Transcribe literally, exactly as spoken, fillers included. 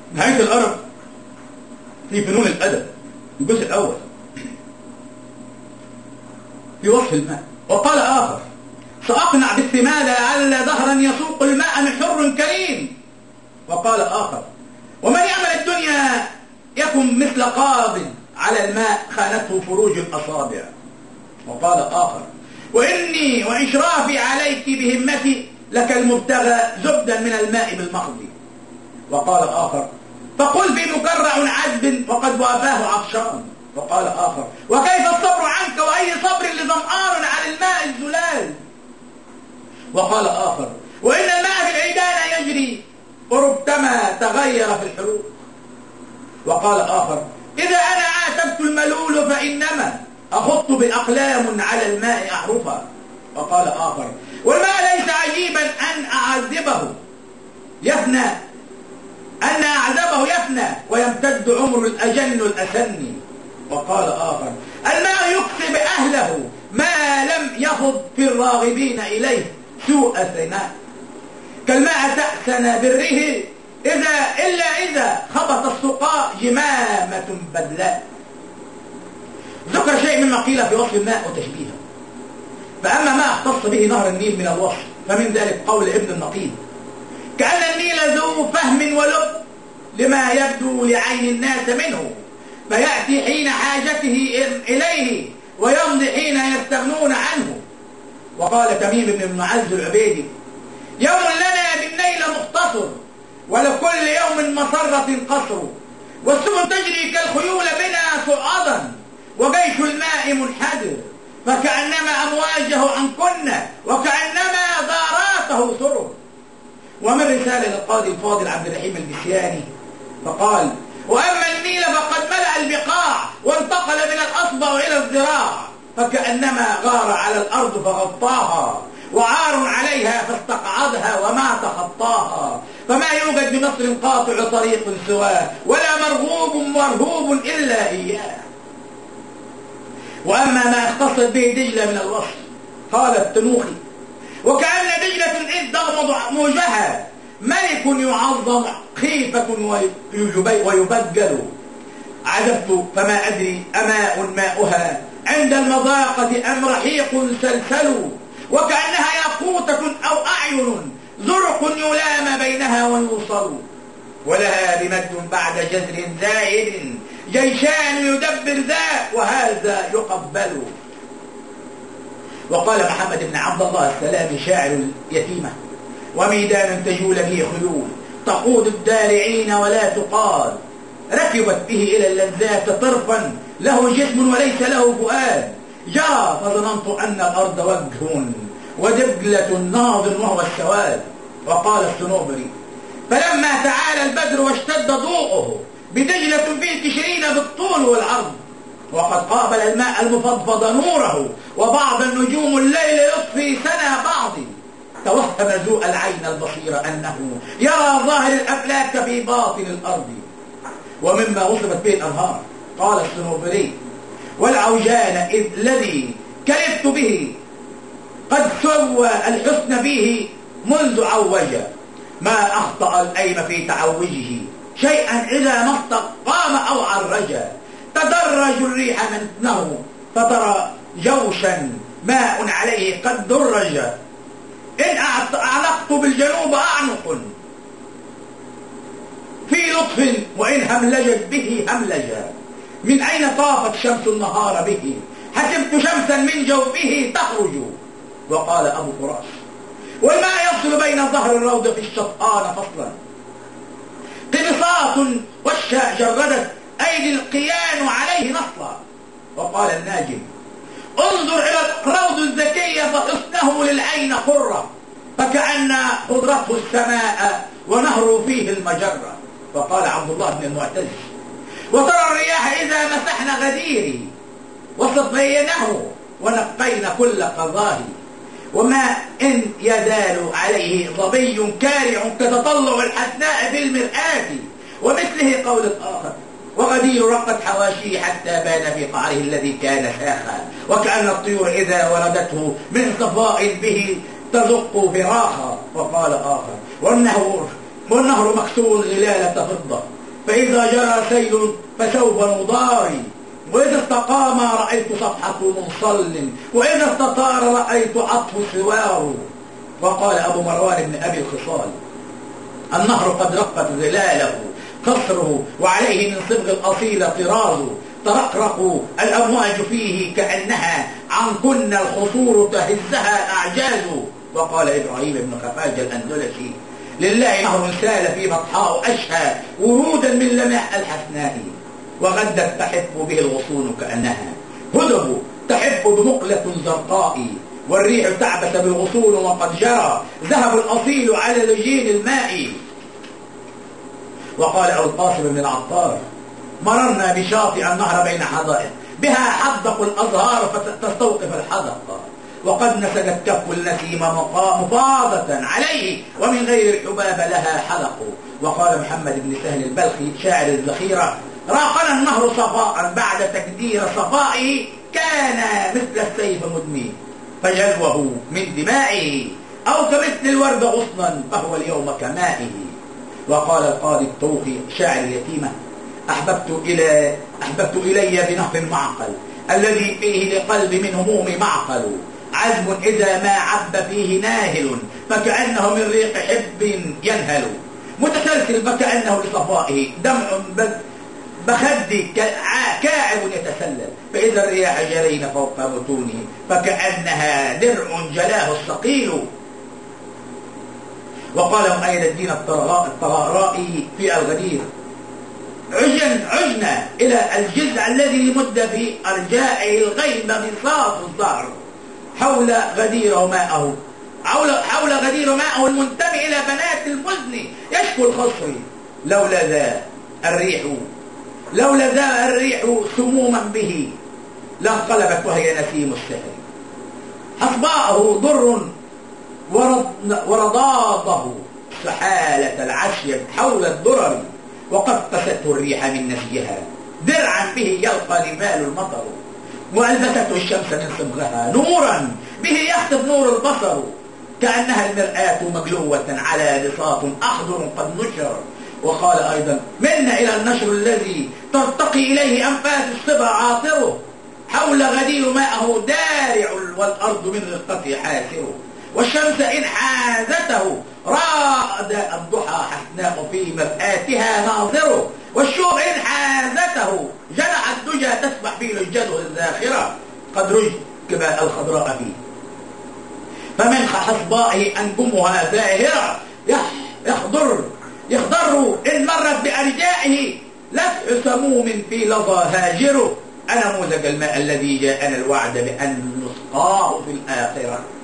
نهاية الأرب في فنون الأدب الجزء الأول في وصف الماء. وقال آخر: سأقنع بالثمال لعل ظهرا يسوق الماء من حر كريم. وقال آخر: ومن يعمل الدنيا يكن مثل قاض على الماء خانته فروج الأصابع. وقال آخر: وإني وإشرافي عليك بهمتي لك المبتغى زبدا من الماء بالمخض. وقال آخر: فقل في مكرع عذب وقد وافاه عطشان. وقال آخر: وكيف الصبر عنك وأي صبر لظمآن على الماء الزلال. وقال آخر: وإن الماء في العيدان يجري وربما تغير في الحروب. وقال آخر: إذا أنا عاتبت الملول فإنما أخط بأقلام على الماء أحرفا. وقال آخر: والماء ليس عجيبا أن أعذبه يفنى أن أعذبه يفنى ويمتد عمر الأجن الأسني. وقال آخر: الماء يكسب أهله ما لم يفض في الراغبين إليه سوء ثناء، كالماء تأسن بره إذا إلا إذا خبط السقاء جمامة بدلاء. ذكر شيء مما قيل في وصف الماء وتشبيهه. فأما ما اختص به نهر النيل من الوصف فمن ذلك قول ابن النقيب: كأن النيل ذو فهم ولب لما يبدو لعين الناس منه، فيأتي حين حاجته إليه ويمضي حين يستغنون عنه. وقال تميم بن المعز العبيدي: يوم لنا بالنيل مختصر ولكل يوم مسرة قصر، والسفن تجري كالخيول بنا صعدا وجيش الماء منحدر، فكأنما أمواجه عنكن وكأنما ضاراته سرر. ومن رسالة للقاضي الفاضل عبد الرحيم البسياني فقال: وأما النيل فقد ملأ البقاع وانتقل من الأصبع إلى الذراع، فكأنما غار على الأرض فغطاها وعار عليها فاستقعدها وما تخطاها، فما يوجد بمصر قاطع طريق سواه ولا مرغوب مرهوب إلا إياه. وأما ما اختصت به دجلة من الوصف قال التنوخي: وكأن دجلة إذ تغمض موجها ملك يعظم خيفة ويبجل، عذبت فما أدري أماء ماؤها عند المضاقة أم رحيق سلسل، وكأنها ياقوتة أو أعين زرق يلام بينها ويوصل، ولها بمد بعد جذر زائد جيشان يدبر ذا وهذا يقبل. وقال محمد بن عبد الله السلامي شاعر اليتيمة: وميدان تجول به خيول تقود الدارعين ولا تقاد، ركبت به إلى اللذات طرفا له جسم وليس له فؤاد، جرى فظننت أن الأرض وجه ودجلة ناظر وهو السواد. وقال السنوبري: فلما تعالى البدر واشتد ضوءه بدجلة فيه تشرين بالطول والعرض، وقد قابل الماء المفضفض نوره وبعض النجوم الليل يطفي سنا بعض، توهم ذو العين البصير أنه يرى ظاهر الأفلاك في باطن الأرض. ومما وصفت به الأنهار قال السنوبري: والعوجان إذ الذي كلفت به قد سوى الحسن فيه منذ عوج، ما أخطأ الأيم في تعوجه شيئا إذا ما استقام أو عرجا، تدرج الريح منه فترى جوشا ماء عليه قد درج، إن أعلقت بالجنوب أعنق في لطف وإن هملجت به هملجا، من أين طافت شمس النهار به حسبت شمسا من جوفه تخرج. وقال أبو فراس: والماء يفصل بين ظهر الروض في الشطآن فصلا، قبصات والشاء جردت أيدي القيان عليه نصلا. وقال الناجم: انظر إلى الروض الذكية فحسنه للعين قرة، فكأن خضرته السماء ونهر فيه المجرة. وقال عبد الله بن المعتز: وترى الرياح إذا مسحنا غديري وصفينه ونقينا كل قضاه، وما إن يزال عليه ظبي كارع كتطلع الحسناء في المرآة. ومثله قول الآخر: وغدير رقت حواشيه حتى بان في قعره الذي كان ساخا، وكأن الطيور إذا وردته من صفاء به تزق فراخا. وقال آخر: والنهر والنهر مكسور غلالة فضة فإذا جرى سيل فسوف نضاري، وإذا استقام رأيت صفحة منصل، وإذا استطار رأيت عطف سوار. وقال أبو مروان بن أبي الخصال: النهر قد رقت ظلاله قصره، وعليه من صبغ الأصيل طراز، ترقرق الأمواج فيه كأنها عنكن الخصور تهزها الأعجاز. وقال إبراهيم بن خفاج الأندلسي: لله نهر سال في بطحاء أشهى ورودا من لمع الحسناء، وغدت تحف به الغصون كأنها هدب تحف بمقلة زرقاء، والريح تعبث بالغصون وقد جرى ذهب الأصيل على لجين الماء. وقال أبو القاسم بن العطار: مررنا بشاطئ النهر بين حدائق بها حدق الأزهار فتستوقف الحدق، وقد نسجت كف النسيم مفاضة عليه ومن غير الحباب لها حلق. وقال محمد بن سهل البلخي شاعر الذخيرة: راقنا النهر صفاء بعد تكدير صفائه، كان مثل السيف مدمي فجلوه من دمائه، أو كمثل الورد غصنا فهو اليوم كمائه. وقال القاضي الطوخي شاعر اليتيمة: أحببت, إلى أحببت إلي بنهر معقل، الذي فيه لقلب من هموم معقل، عزم إذا ما عب فيه ناهل، فكأنه من ريق حب ينهل، متسلسل فكأنه لصفائه، دمع بخدي كاعب يتسلل، فإذا الرياح جرين فوق متونه فكأنها درع جلاه الصقيل. وقال مؤيد الدين الطغرائي في الغدير: عجن عجنا إلى الجذع الذي مد في أرجائه الغيم بساط الظهر، حول غدير ماءه حول, حول غدير ماءه المنتمي إلى بنات المزن يشكو الخصر، لولا ذا الريح لولا ذا الريح سموما به لانقلبت وهي نسيم السحر، حصباءه ضر ورضاضه سحالة العشي حول الدرر، وقد قسته الريح من نسيها درعا به يلقى نبال المطر، وألبسته الشمس من صبغها نورا به يخطف نور البصر، كأنها المرآة مجلوة على بساط أخضر قد نشر. وقال أيضا: منا إلى النشر الذي ترتقي إليه أنفاس الصبا عاطره، حول غدير ماءه دارع والأرض من رقته حاسره، والشمس إن حازته راد الضحى حسناء في مرآتها ناظره، والشوق إن حازته جنح الدجى تسبح في لجته الزاخرة، قد رجب الخضراء فيه، فمن حصبائه أنجمها ظاهرة، يخضر يخضر إن مرت بأرجائه لسع سموم في لظى هاجره، أنموذج الماء الذي جاءنا الوعد بأن نسقاه في الآخرة.